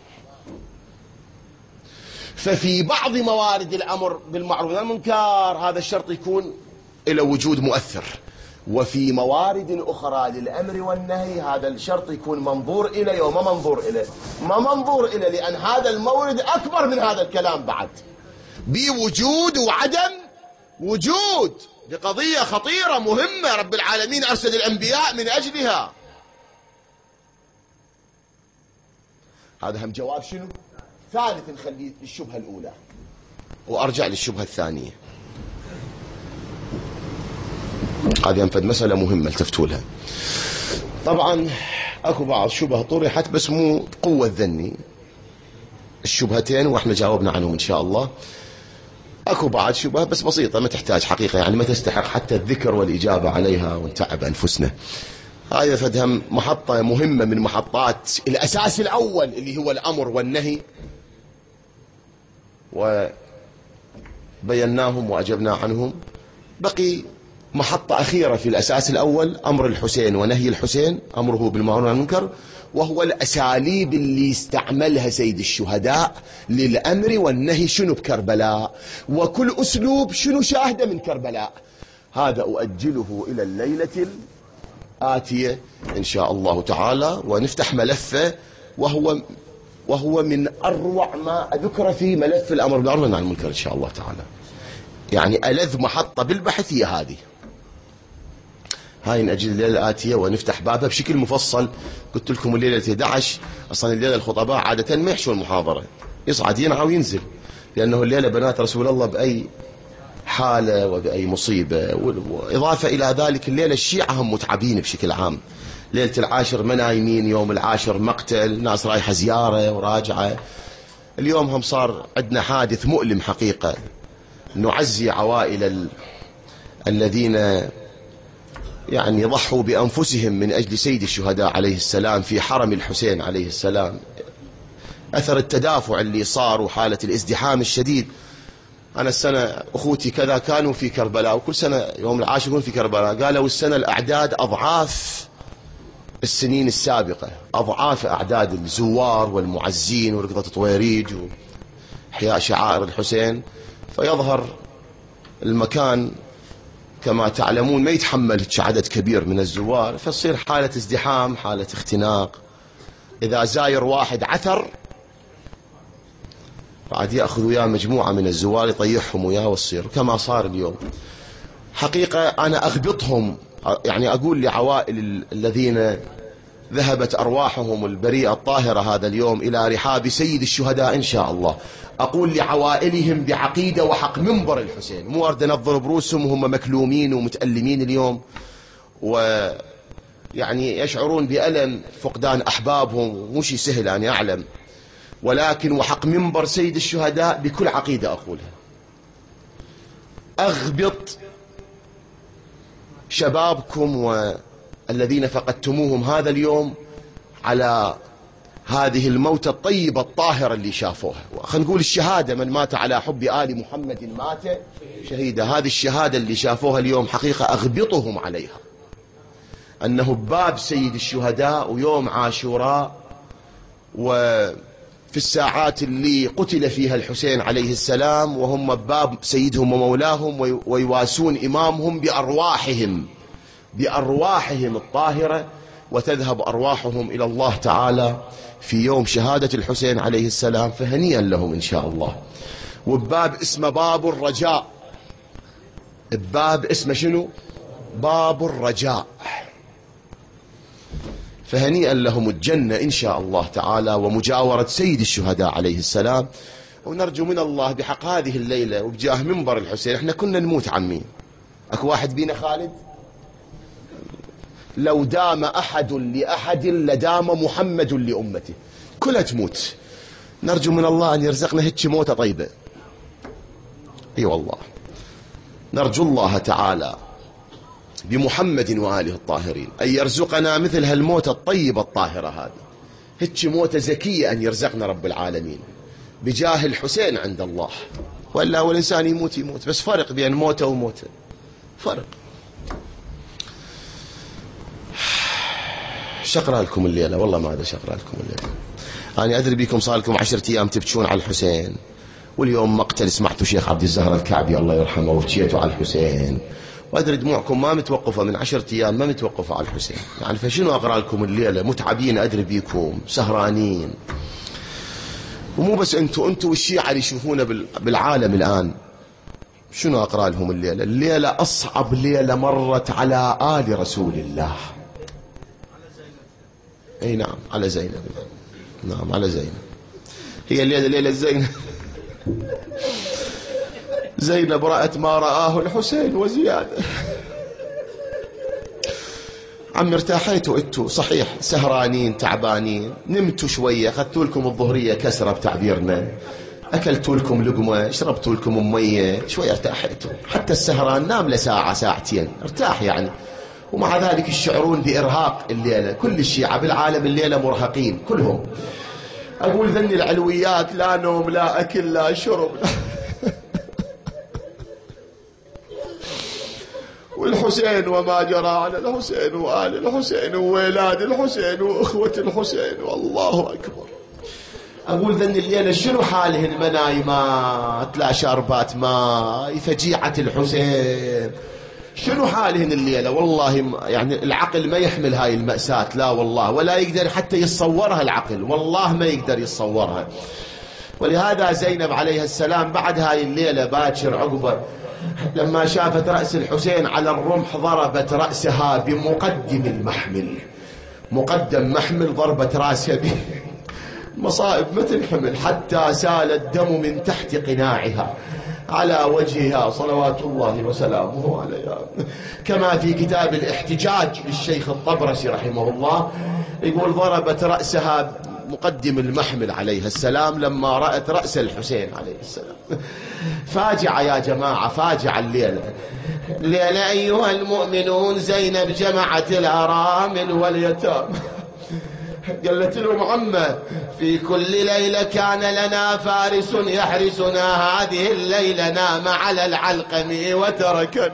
ففي بعض موارد الأمر بالمعروف والمنكر هذا الشرط يكون إلى وجود مؤثر، وفي موارد أخرى للأمر والنهي هذا الشرط يكون منظور إليه وما منظور إليه. ما منظور إليه لأن هذا المورد أكبر من هذا الكلام بعد، بوجود وعدم وجود، بقضية خطيرة مهمة رب العالمين أرسل الأنبياء من أجلها. هذا هم جواب شنو؟ ثالث نخليه للشبهة الأولى وأرجع للشبهة الثانية. هذه أنفد مسألة مهمة التفتوا لها. طبعا أكو بعض شبه طرحت بس مو قوة ذني الشبهتين وإحنا جاوبنا عنهم إن شاء الله. أكو بعض شبهة بس بسيطة ما تحتاج حقيقة يعني ما تستحق حتى الذكر والإجابة عليها ونتعب أنفسنا. هذا فدهم محطة مهمة من محطات الأساس الأول اللي هو الأمر والنهي، وبيناهم وأجبنا عنهم. بقي محطة أخيرة في الأساس الأول، أمر الحسين ونهي الحسين، أمره بالمعروف والمنكر، وهو الأساليب اللي استعملها سيد الشهداء للأمر والنهي شنو بكربلاء، وكل أسلوب شنو شاهده من كربلاء. هذا أؤجله إلى الليلة الآتية إن شاء الله تعالى، ونفتح ملفه وهو من أروع ما أذكر في ملف الأمر بالمعروف والنهي عن المنكر إن شاء الله تعالى. يعني ألذ محطة بالبحث هي هذه. هاي نأجل الليلة الآتية ونفتح بابها بشكل مفصل. قلت لكم الليلة 11 أصلا الليلة الخطباء عادة ما يحشوا المحاضرة، يصعد ينعى وينزل، لأنه الليلة بنات رسول الله بأي حالة وبأي مصيبة. وإضافة إلى ذلك الليلة الشيعة هم متعبين بشكل عام، ليلة العاشر ما نايمين، يوم العاشر مقتل، ناس رايحة زيارة وراجعة. اليوم هم صار عندنا حادث مؤلم حقيقة، نعزي عوائل الذين يعني ضحوا بأنفسهم من أجل سيد الشهداء عليه السلام في حرم الحسين عليه السلام. أثر التدافع اللي صار وحالة الازدحام الشديد. أنا السنة أخوتي كذا كانوا في كربلاء، وكل سنة يوم العاشر يكون في كربلاء، قالوا السنة الأعداد أضعاف السنين السابقة، أضعاف أعداد الزوار والمعزين وركضة طويريج إحياء شعائر الحسين، فيظهر المكان كما تعلمون ما يتحمل عدد كبير من الزوار، فتصير حالة ازدحام، حالة اختناق. إذا زاير واحد عثر بعد يأخذ وياه مجموعة من الزوار يطيحهم وياه وتصير كما صار اليوم. حقيقة أنا أغبطهم، يعني أقول لعوائل الذين ذهبت أرواحهم البريئة الطاهرة هذا اليوم إلى رحاب سيد الشهداء إن شاء الله، أقول لعوائلهم بعقيدة وحق منبر الحسين، مو أرد أنظر بروسهم وهم مكلومين ومتألمين اليوم ويعني يشعرون بألم فقدان أحبابهم، مو شيء سهل أنا أعلم، ولكن وحق منبر سيد الشهداء بكل عقيدة أقولها، أغبط شبابكم والذين فقدتموهم هذا اليوم على هذه الموتة الطيبة الطاهرة اللي شافوها. خلينا نقول الشهادة، من مات على حب آل محمد مات شهيدا. هذه الشهادة اللي شافوها اليوم حقيقة أغبطهم عليها، أنه باب سيد الشهداء ويوم عاشوراء، وفي الساعات اللي قتل فيها الحسين عليه السلام وهم باب سيدهم ومولاهم ويواسون إمامهم بأرواحهم الطاهرة، وتذهب أرواحهم إلى الله تعالى في يوم شهادة الحسين عليه السلام، فهنيئا لهم إن شاء الله. وباب اسمه باب الرجاء، الباب اسمه شنو؟ باب الرجاء، فهنيئا لهم الجنة إن شاء الله تعالى ومجاورة سيد الشهداء عليه السلام. ونرجو من الله بحق هذه الليلة وبجاه منبر الحسين، احنا كنا نموت عمين، اكو واحد بينا خالد؟ لو دام أحد لأحد لدام محمد لأمته، كلها تموت. نرجو من الله أن يرزقنا هيك موتة طيبة. اي والله نرجو الله تعالى بمحمد وآله الطاهرين أن يرزقنا مثل هالموتة الطيبة الطاهرة هذه، هيك موتة زكية أن يرزقنا رب العالمين بجاه الحسين عند الله. وإلا والإنسان يموت، بس فرق بين موتة وموتة، فرق. شقرأ لكم الليلة، والله ما أدري شقرأ لكم الليلة. أنا أدري بكم صار لكم 10 أيام تبكون على الحسين، واليوم مقتل سمعتوا شيخ عبد الزهر الكعبي الله يرحمه وبكيتوا على الحسين، وأدري دموعكم ما متوقفة من 10 أيام، ما متوقفة على الحسين. يعني فشنو أقرأ لكم الليلة؟ متعبين أدري بيكم، سهرانين. ومو بس أنتوا والشيعة اللي يشوفونا بالعالم الآن، شنو أقرأ لهم الليلة؟ الليلة أصعب ليلة مرت على آل رسول الله. اي نعم على زينب، نعم على زينب، هي الليلة ليلة زينب. زينب رأت ما رآه الحسين وزيادة. عم ارتاحيتوا انتوا صحيح، سهرانين تعبانين، نمتوا شوية، اخذتوا لكم الظهرية كسرة بتعبيرنا، اكلتوا لكم لقمة، شربتوا لكم مية، شوية ارتاحيتوا. حتى السهران نام لساعة ساعتين ارتاح يعني، ومع ذلك يشعرون بإرهاق الليلة. كل الشيعة بالعالم الليلة مرهقين كلهم. أقول ذني العلويات لا نوم لا أكل لا شرب والحسين وما جرى على الحسين وآل الحسين وولاد الحسين وأخوة الحسين، والله أكبر. أقول ذني الليلة شنو حالهن؟ المنايمات لا شاربات ماء، فجيعة الحسين، شنو حالهن الليلة؟ والله يعني العقل ما يحمل هاي المأساة، لا والله، ولا يقدر حتى يتصورها العقل، والله ما يقدر يتصورها. ولهذا زينب عليها السلام بعد هاي الليلة باكر عقبة لما شافت رأس الحسين على الرمح ضربت رأسها بمقدم المحمل، مقدم محمل، ضربت رأسها به. مصائب ما تنحمل، حتى سال الدم من تحت قناعها على وجهها صلوات الله وسلامه عليها. كما في كتاب الاحتجاج للشيخ الطبرسي رحمه الله يقول ضربت رأسها مقدم المحمل عليه السلام لما رأت رأس الحسين عليه السلام. فاجعة يا جماعة، فاجعة الليلة. الليلة أيها المؤمنون زينب جمعت الأرامل واليتام، قالت لهم عمه في كل ليلة كان لنا فارس يحرسنا، هذه الليلة نام على العلقم وتركنا.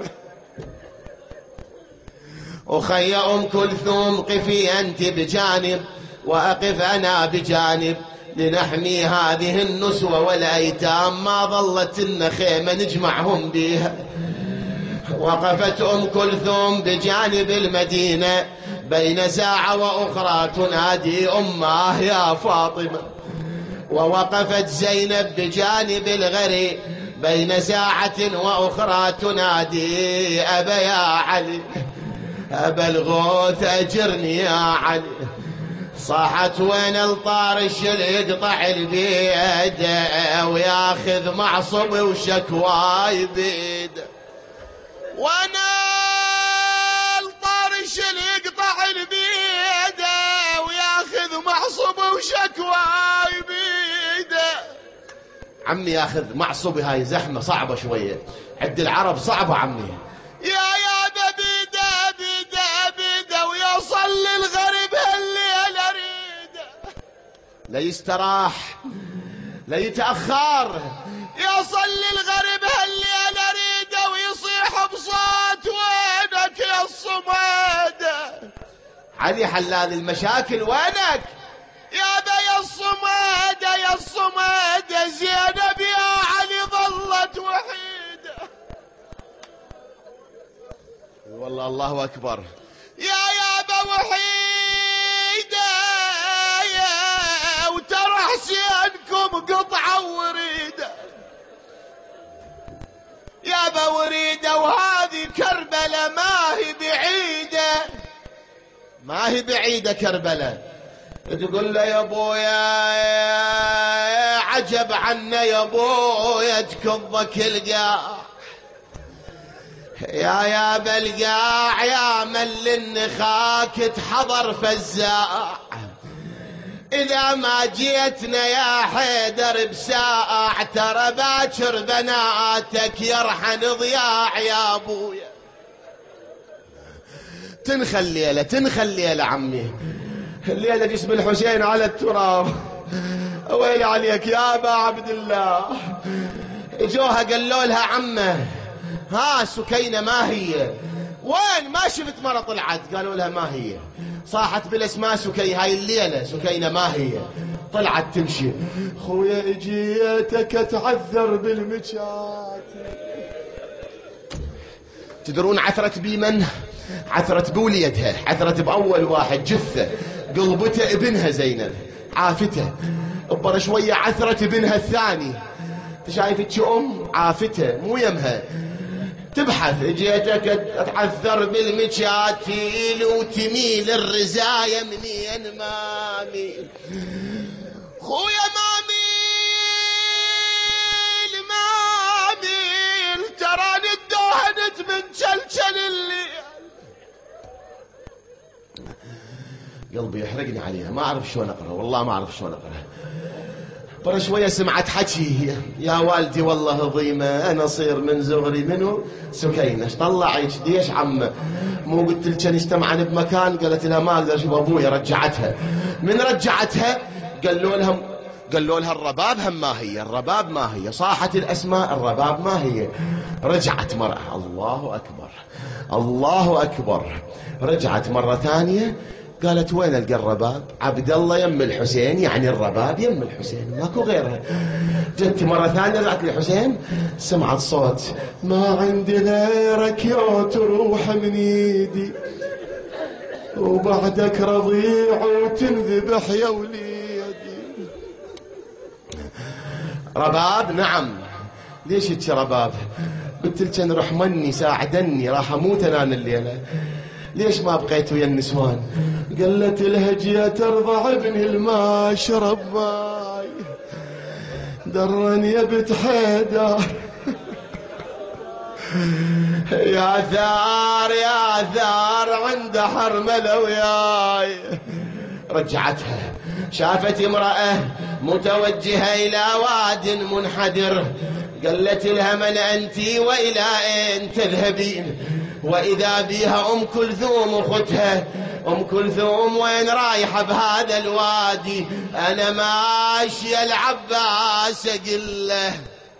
أخي أم كلثوم قفي أنت بجانب وأقف أنا بجانب، لنحمي هذه النسوة والأيتام، ما ظلت لنا خيمة نجمعهم بيها. وقفت أم كلثوم بجانب المدينة بين ساعة وأخرى تنادي أمه يا فاطمة، ووقفت زينب بجانب الغري بين ساعة وأخرى تنادي أبا يا علي، أبا الغوث أجرني يا علي. صاحت وين الطارش اللي يقطع البيد وياخذ معصب وشكواي بيد، وانا الطارش اللي يقطع البيد وياخذ معصب وشكواي بيد. عمي ياخذ معصب، هاي زحمة صعبة شوية عند العرب، صعبة عمي. يا بيده بيده بيده ويوصل للغرب هالليل اريد، لا يستراح لا يتأخر، يوصل للغرب هالليل اريد ويصيح بصوت وينك يا الصمد. علي حلال المشاكل وينك يا الصمد يا الصمد. زينب يا علي ظلت وحيدة، والله الله أكبر. يا أبا وحيدة وترى حسينكم قطعة وريدة، يا أبا وريدة وهذه كربلة ما هي بعيدة، ما هي بعيدة كربلة. تقول له يا ابويا عجب عنا يا ابويا تكضك القاع، يا بالقاع يا مل النخاك تحضر فزاع، إذا ما جيتنا يا حيدر بساعة ترى باكر بناتك يرحن ضياع يا ابويا. تنخى الليلة تنخى الليلة عمي، الليلة جسم الحسين على التراب، ويلي عليك يا أبا عبد الله. جوها قالوا لها عمه ها سكينة ما هي؟ وين ما شفت مرة طلعت؟ قالوا لها ما هي. صاحت بالاسماء سكينة، هاي الليلة سكينة ما هي. طلعت تمشي، خويا اجيتك اتعذر بالمجات. تدرون عثرت بمن؟ عثرت بوليدها، عثرت بأول واحد جثة قلبته ابنها زينب عافته. أبرا شوية عثرت ابنها الثاني، شايفتش عافته مو يمها. تبحث اجيتك اتعثر بالمشاتيل وتميل الرزاية منين ما ميل. خويا ما ميل تراني اتدهنت من شلشل الليل. قلبي يحرقني عليها، ما أعرف شلون أقرأ، والله ما أعرف شلون أقرأ. برا شوية سمعت حكي يا والدي والله ضيمة أنا صير من زغري منو سكينة. ايش طلعك ليش عمه؟ مو قلت لك اجتمعن بمكان؟ قالت لها ما أقدر أشوف أبويا. رجعتها. من رجعتها قالوا لها الرباب هم ما هي، الرباب ما هي. صاحت الأسماء الرباب ما هي. رجعت مرة، الله أكبر الله أكبر. رجعت مرة ثانية قالت وين القى الرباب؟ عبد الله يم الحسين، يعني الرباب يم الحسين ماكو غيرها. جت مرة ثانية رجعت للحسين، سمعت صوت ما عندي غيرك يا تروح من ايدي وبعدك رضيع وتنذبح يا وليدي. رباب؟ نعم. ليش هيك رباب؟ قلت لك نروح مني ساعدني راح اموت انا الليله، ليش ما بقيت ويا النسوان؟ قالت لها جيت ارضع ابني الماء شرب ماي درني يا بنت حيدر. يا ثار يا ثار عند حرمله وياي. رجعتها، شافت امرأة متوجهة إلى واد منحدر. قالت لها من أنت وإلى أين تذهبين؟ وإذا بها أم كلثوم أختها. أم كلثوم وين رايحة بهذا الوادي؟ أنا ماشية العباس أقول له.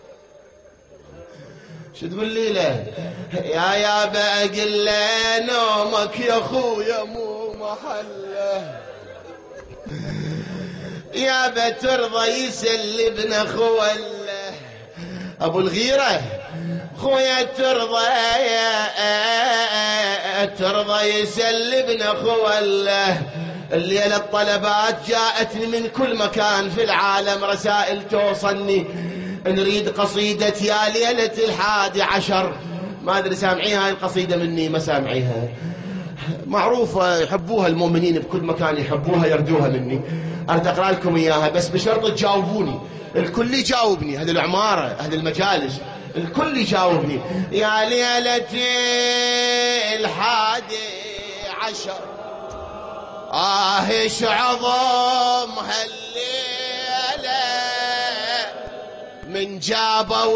شو تقول لي له؟ يا بأقول له نومك يا خويا مو محله. يا بترضى يسلبنا خوله ابو الغيرة خويا ترضى يسلبنا خوله. الليلة الطلبات جاءتني من كل مكان في العالم رسائل توصلني نريد قصيدة يا ليلة 11. ما أدري سامعيها هاي القصيدة مني ما سامعيها؟ معروفة يحبوها المؤمنين بكل مكان يحبوها يردوها مني. أريد أقرأ لكم إياها بس بشرط تجاوبوني. الكل يجاوبني هذه العمارة هذه المجالس الكل يجاوبني. يا ليلة 11 ايش عظم هالليلة من جابوا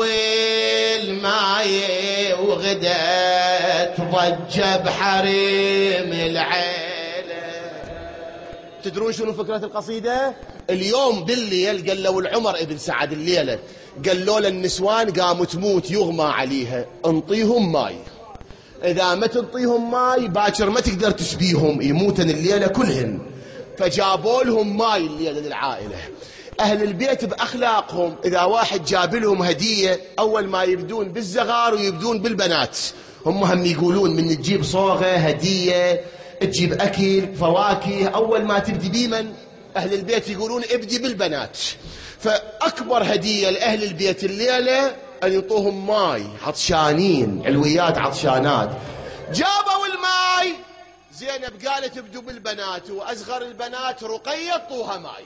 الماي وغدت ضجة بحريم العيلة. تدرون شنو فكرة القصيدة؟ اليوم بالليل قالوا العمر ابن سعد الليلة قالوا للنسوان قاموا تموت يغمى عليها انطيهم ماي، إذا ما تنطيهم ماي باكر ما تقدر تسبيهم يموتن الليلة كلهن. فجابوا لهم ماي الليلة للعائلة. أهل البيت بأخلاقهم إذا واحد جاب لهم هدية أول ما يبدون بالزغار ويبدون بالبنات. هم يقولون من تجيب صوغة هدية تجيب أكل فواكه أول ما تبدي بيمن أهل البيت يقولون ابدي بالبنات. فأكبر هدية لأهل البيت الليلة أن يعطوهم ماي عطشانين علويات عطشانات. جابوا الماي زينب قالت ابدوا بالبنات وأصغر البنات رقية اعطوها ماي.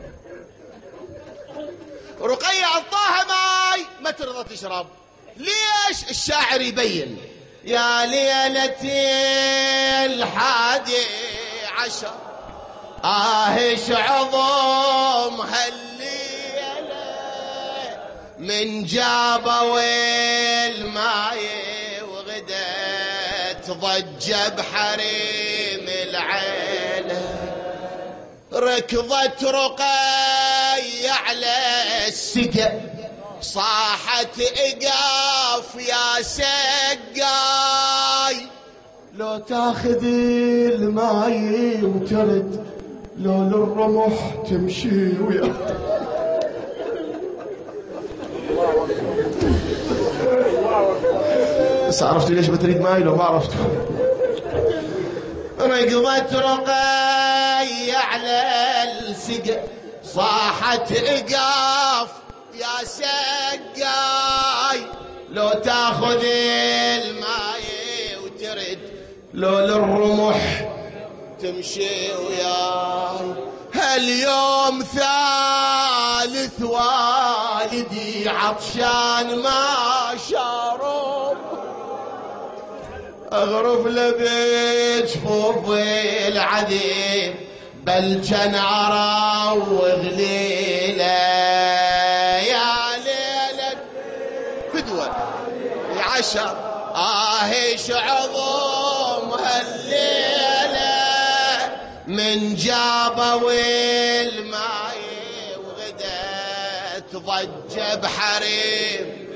رقية اعطاها ماي ما ترضى تشرب. ليش؟ الشاعر يبين يا ليلة 11 ايش عظم هالليلة من جابوا الماي وغدت ضجة بحريم العيلة. ركضت رقية على السقا صاحت اقاف يا سقاي لو تاخذ الماي وترد لو للرمح تمشي ويا. بس عرفتوا ليش بتريد ماي لو ما عرفتوا؟ ركضت رقية على السقا صاحت اقاف يا سقاي لو تاخذ الماي وترد لو للرمح تمشي وياي. هاليوم 3 والدي عطشان ما شرب اغرف لبيت جفوف العذيب بل كان اراوغ ليله. يا ليله فدوه 10 ايش عظم هالليله من جابوا الماي وغدت ضجه بحريم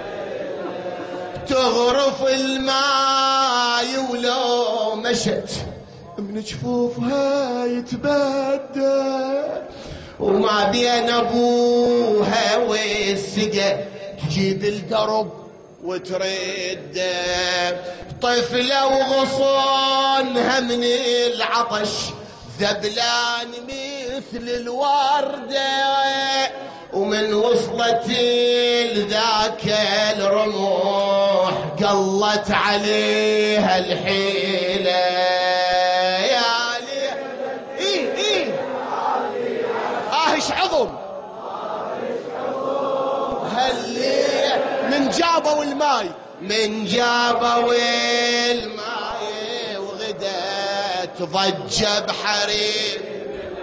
تغرف الماي ولو مشت من جفوفها يتبدى وما بين ابوها والسقا تجيب الدرب وترد طفلة وغصونها من العطش ذبلان مثل الوردة ومن وصلت لذاك الرموح قلت عليها الحيلة. يا لي ايه ايش عظم هالليل من جابوا الماي من جابوا الماي وغدت ضجة بحريم.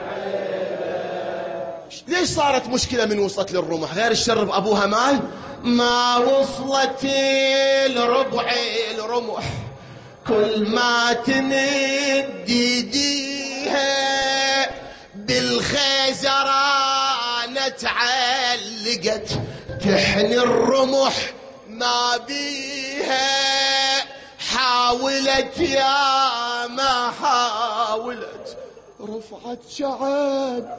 ليش صارت مشكلة من وصلت للرمح غير الشرب أبوها ماي؟ ما وصلت الربع الرمح كل ما تمد يديها بالخيزرانة تعلقت تحني الرمح ما بيها. حاولت يا ما حاولت رفعت شعب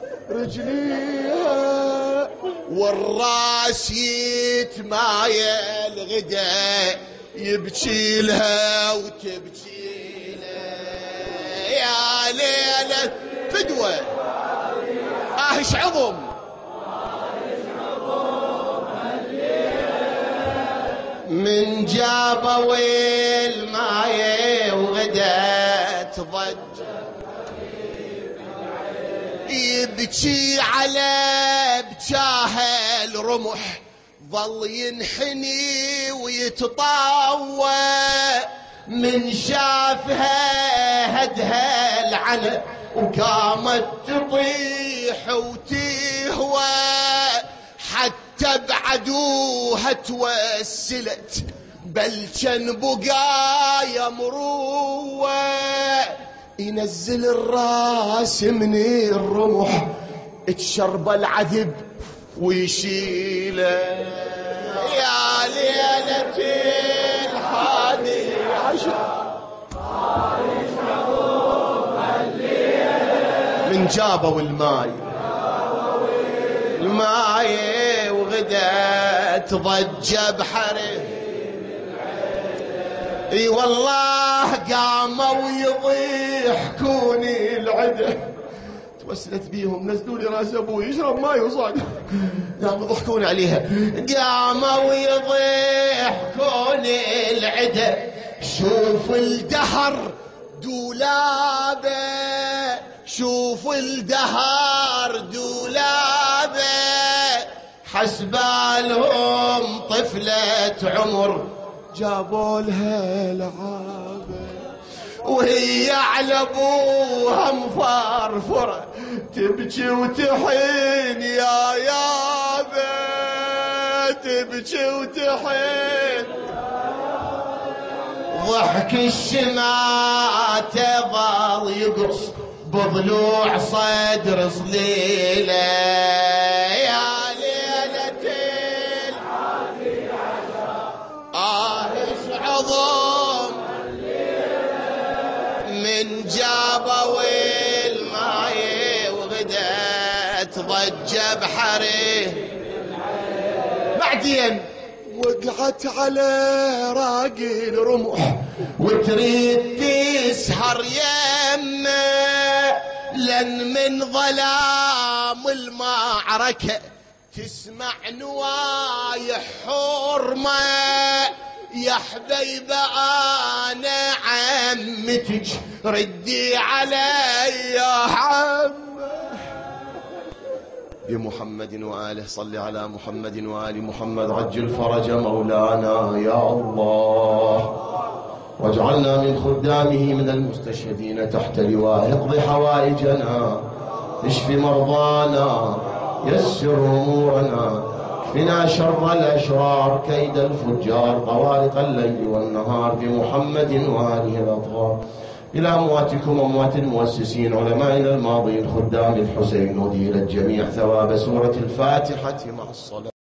رجليها والراس يتمايل غدا يبكي لها وتبكي لها يا ليلة فدوة ايش عظم من جابوا المايه وغدت ضج يبكي على بجاه الرمح ظل ينحني ويتطاوى من شافها هدها العنب وقامت تطيح وتهوى حتى بعدوها توسلت بل كان بقايا مروة ينزل الراس من الرمح تشرب العذب ويشيله يا ليلة الحادي عشر من جابوا الماي وغدت ضج بحره اي والله قاموا يضيحكوني العده توسلت بيهم نزلوا لي راس ابوي يشرب ماي وصاد قاموا يضحكون عليها قاموا يضيحكوني العده شوف الدهر دولابه شوف الدهر دولابه حسبالهم طفلة عمر جابوا لها لعابه وهي على ابوها مفرفره تبكي وتحين يا يابا تبكي وتحين ضحك الشمات ظل يقص بضلوع صدر صليله يا ليلة الحادي عشر ايش عظم من جابوا الماي وغدت ضج بحره بعدين وقعت على راقي الرمح وتريد تسهر يمه لن من ظلام المعركة تسمع نوايح حرمة يا حبيبة أنا عمتك ردي علي يا عمه بمحمد وآله صل على محمد وآل محمد عجل فرج مولانا يا الله واجعلنا من خدامه من المستشهدين تحت لوائه اقض حوائجنا اشف مرضانا يسر أمورنا اكفنا شر الأشرار كيد الفجار طوارق الليل والنهار بمحمد وآله الأطهار إلى أمواتكم أموات المؤسسين علمائنا الماضين خدام الحسين ودير الجميع ثواب سورة الفاتحة مع الصلاة